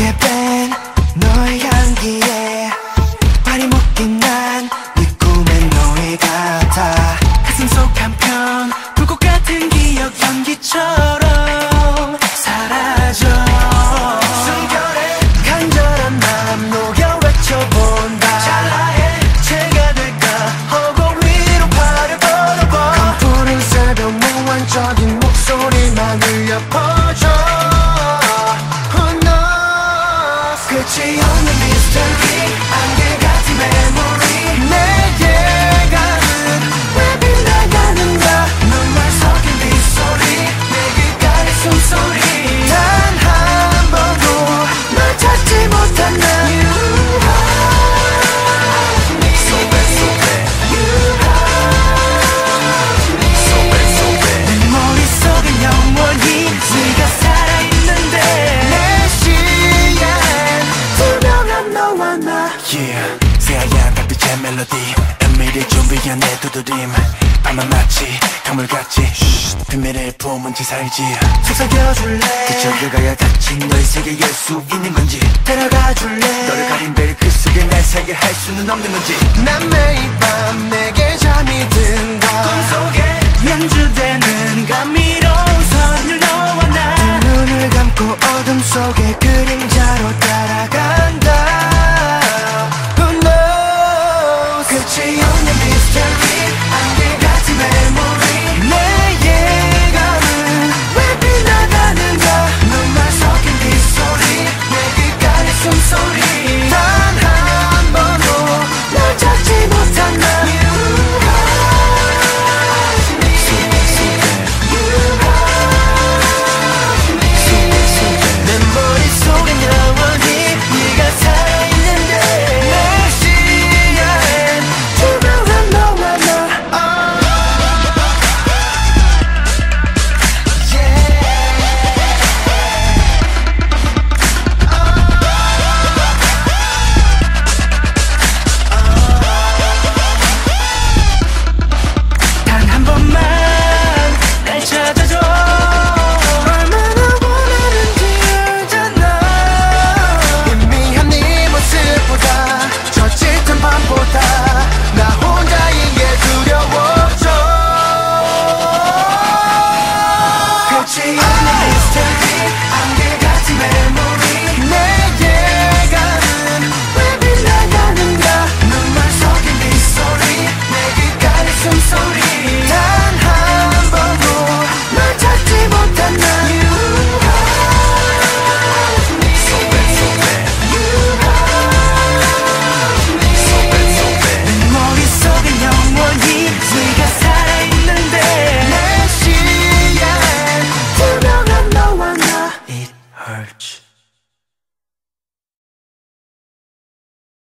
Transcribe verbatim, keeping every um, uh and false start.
짙게 뺀 너의 향기에 발이 묶인 난 네 꿈의 노예 같아. 가슴 속 한편 불꽃 같은 기억 연기처럼 사라져. 숨결에 간절한 마음 녹여 외쳐본다. 찰나에 죄가 될까 허공 위로 팔을 뻗어봐. 깜푸른 새벽 무한적인 목소리만 울려 퍼져. 끝이 없는 미스터리 안개 같은 메모리. 내 예감은 왜 빗나가는가. 눈물 섞인 빗소리 내 귓가의 숨소리. 단 한 번도 널 찾지 못한 나. You have me so bad so bad. You have me so bad so bad. 내 머릿속엔 영원히 네가 살아있는데 Yeah, 새하얀 달빛의 멜로디 은밀히 준비한 내 두드림. 밤은 마치 강물같이 비밀을 품은 채 살지. 속삭여줄래 그저 가야 닫힌 너의 세계에 수 있는 건지. 데려가줄래 너를 가린 베일 그 속에 날 살게 할 수는 없는 건지. 난 매일 밤 내게 잠이